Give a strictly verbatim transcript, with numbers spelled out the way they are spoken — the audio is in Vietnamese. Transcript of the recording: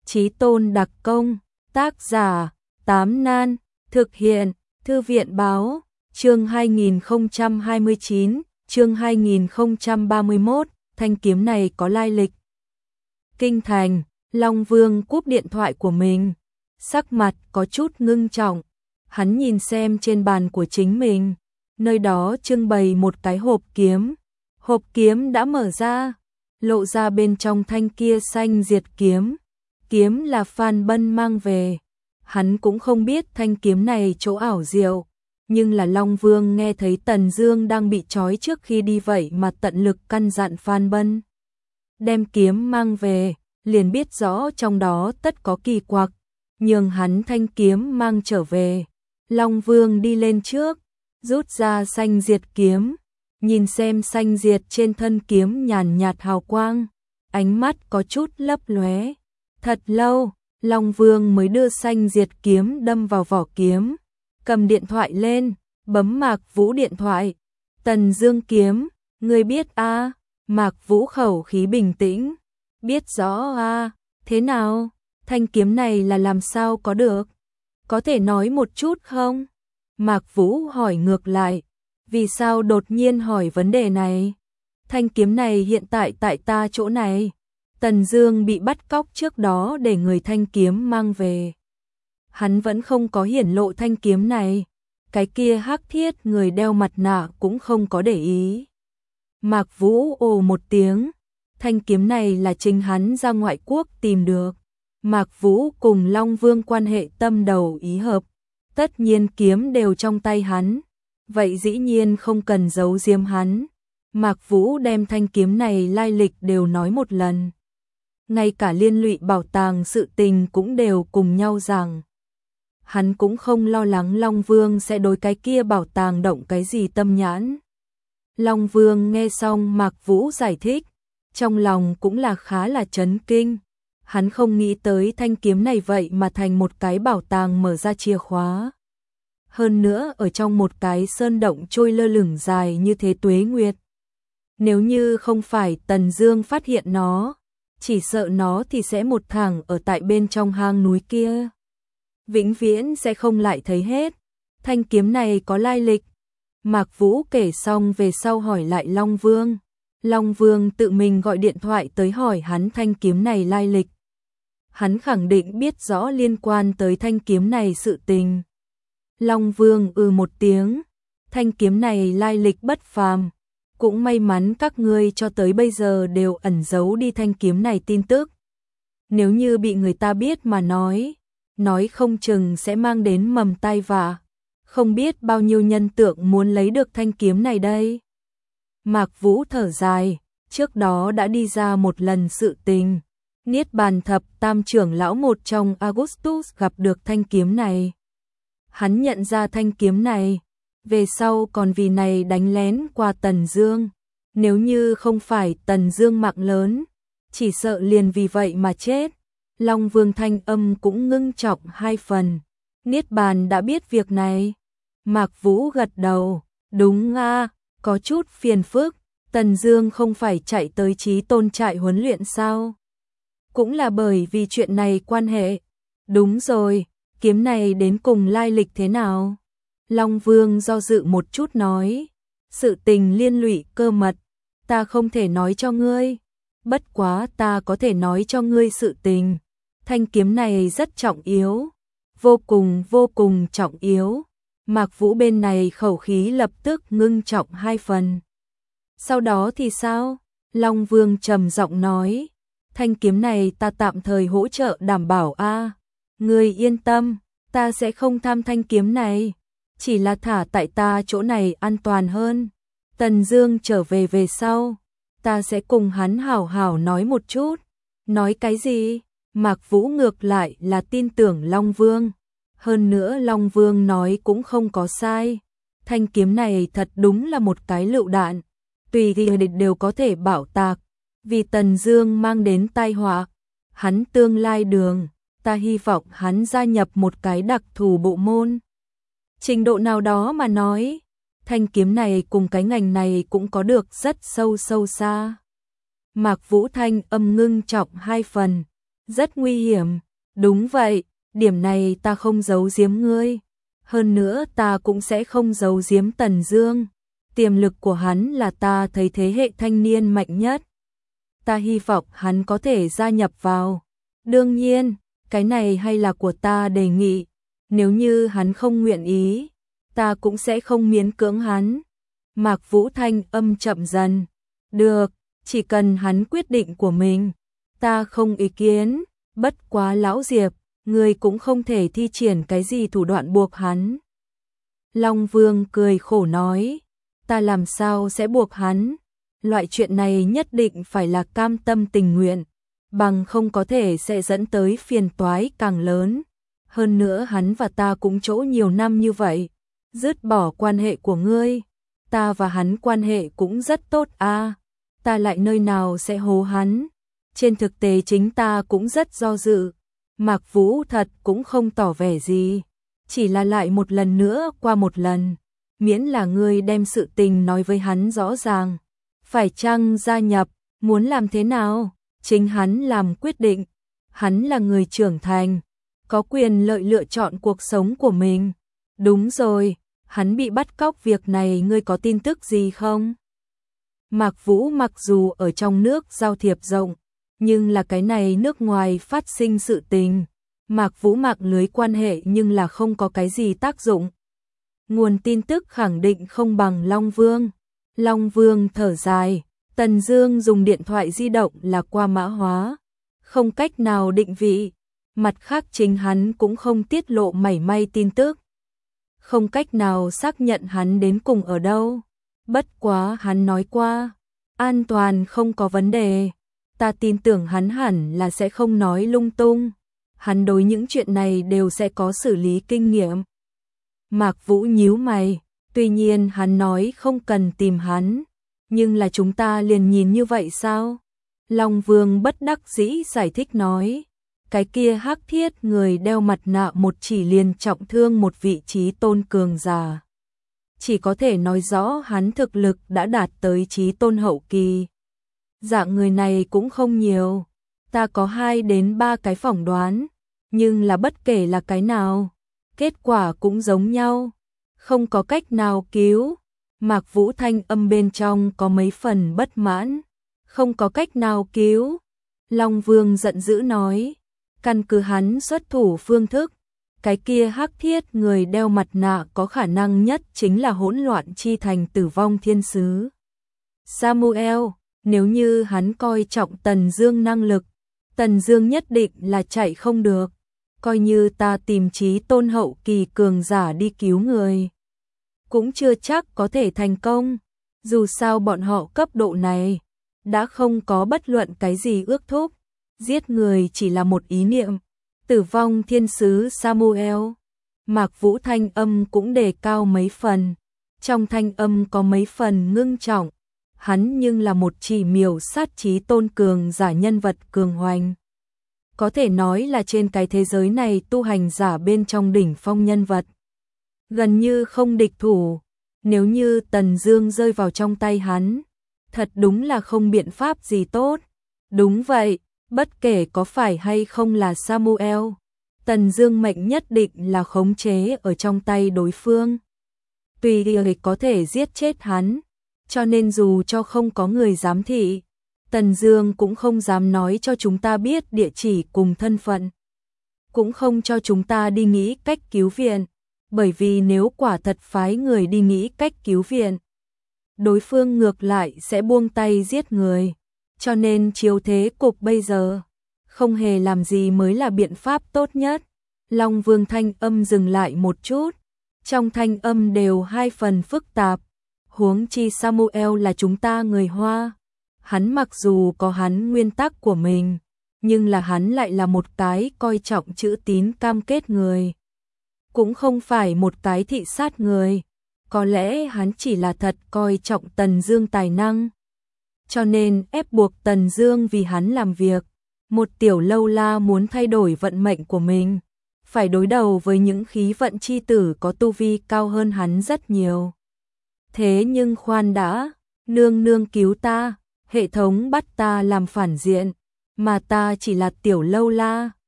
Chí Tôn đặc công, tác giả, Tám Nan, thực hiện, Thư viện báo, chương hai nghìn không trăm hai mươi chín, chương hai nghìn không trăm ba mươi mốt, thanh kiếm này có lai lịch. Kinh thành, Long Vương cúp điện thoại của mình, sắc mặt có chút ngưng trọng, hắn nhìn xem trên bàn của chính mình, nơi đó trưng bày một cái hộp kiếm, hộp kiếm đã mở ra, lộ ra bên trong thanh kia xanh diệt kiếm, kiếm là Phan Bân mang về, hắn cũng không biết thanh kiếm này chỗ ảo diệu, nhưng là Long Vương nghe thấy Tần Dương đang bị trói trước khi đi vậy mà tận lực căn dặn Phan Bân đem kiếm mang về, liền biết rõ trong đó tất có kỳ quặc, nhường hắn thanh kiếm mang trở về. Long Vương đi lên trước, rút ra xanh diệt kiếm, nhìn xem xanh diệt trên thân kiếm nhàn nhạt hào quang, ánh mắt có chút lấp lóe. Thật lâu, Long Vương mới đưa xanh diệt kiếm đâm vào vỏ kiếm, cầm điện thoại lên, bấm Mạc Vũ điện thoại. Tần Dương kiếm, ngươi biết a? À? Mạc Vũ khẩu khí bình tĩnh, biết rõ a, à? Thế nào? Thanh kiếm này là làm sao có được? Có thể nói một chút không? Mạc Vũ hỏi ngược lại, vì sao đột nhiên hỏi vấn đề này? Thanh kiếm này hiện tại tại ta chỗ này. Tần Dương bị bắt cóc trước đó để người thanh kiếm mang về. Hắn vẫn không có hiển lộ thanh kiếm này. Cái kia hắc thiết người đeo mặt nạ cũng không có để ý. Mạc Vũ ồ một tiếng. Thanh kiếm này là chính hắn ra ngoại quốc tìm được. Mạc Vũ cùng Long Vương quan hệ tâm đầu ý hợp. Tất nhiên kiếm đều trong tay hắn. Vậy dĩ nhiên không cần giấu giếm hắn. Mạc Vũ đem thanh kiếm này lai lịch đều nói một lần. Ngay cả liên lụy bảo tàng sự tình cũng đều cùng nhau rằng. Hắn cũng không lo lắng Long Vương sẽ đối cái kia bảo tàng động cái gì tâm nhãn. Long Vương nghe xong Mạc Vũ giải thích, trong lòng cũng là khá là chấn kinh. Hắn không nghĩ tới thanh kiếm này vậy mà thành một cái bảo tàng mở ra chìa khóa. Hơn nữa ở trong một cái sơn động trôi lơ lửng dài như thế tuế nguyệt. Nếu như không phải Tần Dương phát hiện nó, chỉ sợ nó thì sẽ một thằng ở tại bên trong hang núi kia. Vĩnh viễn sẽ không lại thấy hết. Thanh kiếm này có lai lịch. Mạc Vũ kể xong về sau hỏi lại Long Vương. Long Vương tự mình gọi điện thoại tới hỏi hắn thanh kiếm này lai lịch. Hắn khẳng định biết rõ liên quan tới thanh kiếm này sự tình. Long Vương ừ một tiếng. Thanh kiếm này lai lịch bất phàm. Cũng may mắn các ngươi cho tới bây giờ đều ẩn giấu đi thanh kiếm này tin tức. Nếu như bị người ta biết mà nói, nói không chừng sẽ mang đến mầm tai vạ. Không biết bao nhiêu nhân tượng muốn lấy được thanh kiếm này đây. Mạc Vũ thở dài, trước đó đã đi ra một lần sự tình. Niết Bàn Thập Tam trưởng lão một trong Augustus gặp được thanh kiếm này. Hắn nhận ra thanh kiếm này. Về sau còn vì này đánh lén qua Tần Dương. Nếu như không phải Tần Dương mạng lớn, chỉ sợ liền vì vậy mà chết. Long Vương thanh âm cũng ngưng trọng hai phần. Niết Bàn đã biết việc này. Mạc Vũ gật đầu, đúng a, có chút phiền phức. Tần Dương không phải chạy tới Chí Tôn trại huấn luyện sao? Cũng là bởi vì chuyện này quan hệ. Đúng rồi, kiếm này đến cùng lai lịch thế nào? Long Vương do dự một chút nói, sự tình liên lụy cơ mật, ta không thể nói cho ngươi, bất quá ta có thể nói cho ngươi sự tình. Thanh kiếm này rất trọng yếu, vô cùng vô cùng trọng yếu. Mạc Vũ bên này khẩu khí lập tức ngưng trọng hai phần. Sau đó thì sao? Long Vương trầm giọng nói, thanh kiếm này ta tạm thời hỗ trợ đảm bảo a. À. Ngươi yên tâm, ta sẽ không tham thanh kiếm này. Chỉ là thả tại ta chỗ này an toàn hơn. Tần Dương trở về về sau, ta sẽ cùng hắn hảo hảo nói một chút. Nói cái gì? Mạc Vũ ngược lại là tin tưởng Long Vương. Hơn nữa Long Vương nói cũng không có sai. Thanh kiếm này thật đúng là một cái lựu đạn. Tùy thì địch đều có thể bảo tạc. Vì Tần Dương mang đến tai họa. Hắn tương lai đường, ta hy vọng hắn gia nhập một cái đặc thù bộ môn. Trình độ nào đó mà nói, thanh kiếm này cùng cái ngành này cũng có được rất sâu sâu xa. Mạc Vũ thanh âm ngưng trọng hai phần, Rất nguy hiểm. Đúng vậy, điểm này ta không giấu giếm ngươi. Hơn nữa ta cũng sẽ không giấu giếm Tần Dương. Tiềm lực của hắn là ta thấy thế hệ thanh niên mạnh nhất. Ta hy vọng hắn có thể gia nhập vào. Đương nhiên, cái này hay là của ta đề nghị. Nếu như hắn không nguyện ý, ta cũng sẽ không miễn cưỡng hắn. Mạc Vũ thanh âm chậm dần. Được, chỉ cần hắn quyết định của mình, ta không ý kiến. Bất quá lão Diệp, ngươi cũng không thể thi triển cái gì thủ đoạn buộc hắn. Long Vương cười khổ nói, ta làm sao sẽ buộc hắn? Loại chuyện này nhất định phải là cam tâm tình nguyện, bằng không có thể sẽ dẫn tới phiền toái càng lớn. Hơn nữa hắn và ta cũng chỗ nhiều năm như vậy, dứt bỏ quan hệ của ngươi, ta và hắn quan hệ cũng rất tốt a, ta lại nơi nào sẽ hố hắn. Trên thực tế chính ta cũng rất do dự. Mạc Vũ thật cũng không tỏ vẻ gì, chỉ là lại một lần nữa qua một lần, miễn là ngươi đem sự tình nói với hắn rõ ràng. Phải chăng gia nhập, muốn làm thế nào, chính hắn làm quyết định. Hắn là người trưởng thành, có quyền lợi lựa chọn cuộc sống của mình. Đúng rồi, hắn bị bắt cóc việc này ngươi có tin tức gì không? Mạc Vũ mặc dù ở trong nước giao thiệp rộng, nhưng là cái này nước ngoài phát sinh sự tình, Mạc Vũ mạng lưới quan hệ nhưng là không có cái gì tác dụng. Nguồn tin tức khẳng định không bằng Long Vương. Long Vương thở dài, Tần Dương dùng điện thoại di động là qua mã hóa, không cách nào định vị, mặt khác chính hắn cũng không tiết lộ mảy may tin tức. Không cách nào xác nhận hắn đến cùng ở đâu. Bất quá hắn nói qua, an toàn không có vấn đề. Ta tin tưởng hắn hẳn là sẽ không nói lung tung. Hắn đối những chuyện này đều sẽ có xử lý kinh nghiệm. Mạc Vũ nhíu mày, tuy nhiên hắn nói không cần tìm hắn, nhưng là chúng ta liền nhìn như vậy sao? Long Vương bất đắc dĩ giải thích nói, cái kia hắc thiết người đeo mặt nạ một chỉ liền trọng thương một vị trí tôn cường giả. Chỉ có thể nói rõ hắn thực lực đã đạt tới trí tôn hậu kỳ. Dạng người này cũng không nhiều, ta có hai đến ba cái phỏng đoán, nhưng là bất kể là cái nào, kết quả cũng giống nhau, không có cách nào cứu. Mạc Vũ thanh âm bên trong có mấy phần bất mãn, không có cách nào cứu. Long Vương giận dữ nói, căn cứ hắn xuất thủ phương thức, cái kia hắc thiết người đeo mặt nạ có khả năng nhất chính là hỗn loạn chi thành tử vong thiên sứ Samuel. Nếu như hắn coi trọng Tần Dương năng lực, Tần Dương nhất định là chạy không được. Coi như ta tìm trí tôn hậu kỳ cường giả đi cứu người, cũng chưa chắc có thể thành công. Dù sao bọn họ cấp độ này đã không có bất luận cái gì ước thúc, giết người chỉ là một ý niệm. Tử vong thiên sứ Samuel. Mạc Vũ thanh âm cũng đề cao mấy phần, trong thanh âm có mấy phần ngưng trọng. Hắn nhưng là một chỉ miểu sát trí tôn cường giả nhân vật cường hoành. Có thể nói là trên cái thế giới này tu hành giả bên trong đỉnh phong nhân vật. Gần như không địch thủ, nếu như Tần Dương rơi vào trong tay hắn, thật đúng là không biện pháp gì tốt. Đúng vậy, bất kể có phải hay không là Samuel, Tần Dương mệnh nhất định là khống chế ở trong tay đối phương. Tùy ý có thể giết chết hắn. Cho nên dù cho không có người giám thị, Tần Dương cũng không dám nói cho chúng ta biết địa chỉ cùng thân phận. Cũng không cho chúng ta đi nghĩ cách cứu viện, bởi vì nếu quả thật phái người đi nghĩ cách cứu viện, đối phương ngược lại sẽ buông tay giết người. Cho nên chiếu thế cục bây giờ, không hề làm gì mới là biện pháp tốt nhất. Long Vương thanh âm dừng lại một chút, trong thanh âm đều hai phần phức tạp. Huống chi Samuel là chúng ta người Hoa, hắn mặc dù có hắn nguyên tắc của mình, nhưng là hắn lại là một cái coi trọng chữ tín cam kết người, cũng không phải một cái thị sát người. Có lẽ hắn chỉ là thật coi trọng Tần Dương tài năng, cho nên ép buộc Tần Dương vì hắn làm việc. Một tiểu lâu la muốn thay đổi vận mệnh của mình, phải đối đầu với những khí vận chi tử có tu vi cao hơn hắn rất nhiều. Thế nhưng khoan đã, nương nương cứu ta, hệ thống bắt ta làm phản diện, mà ta chỉ là tiểu lâu la.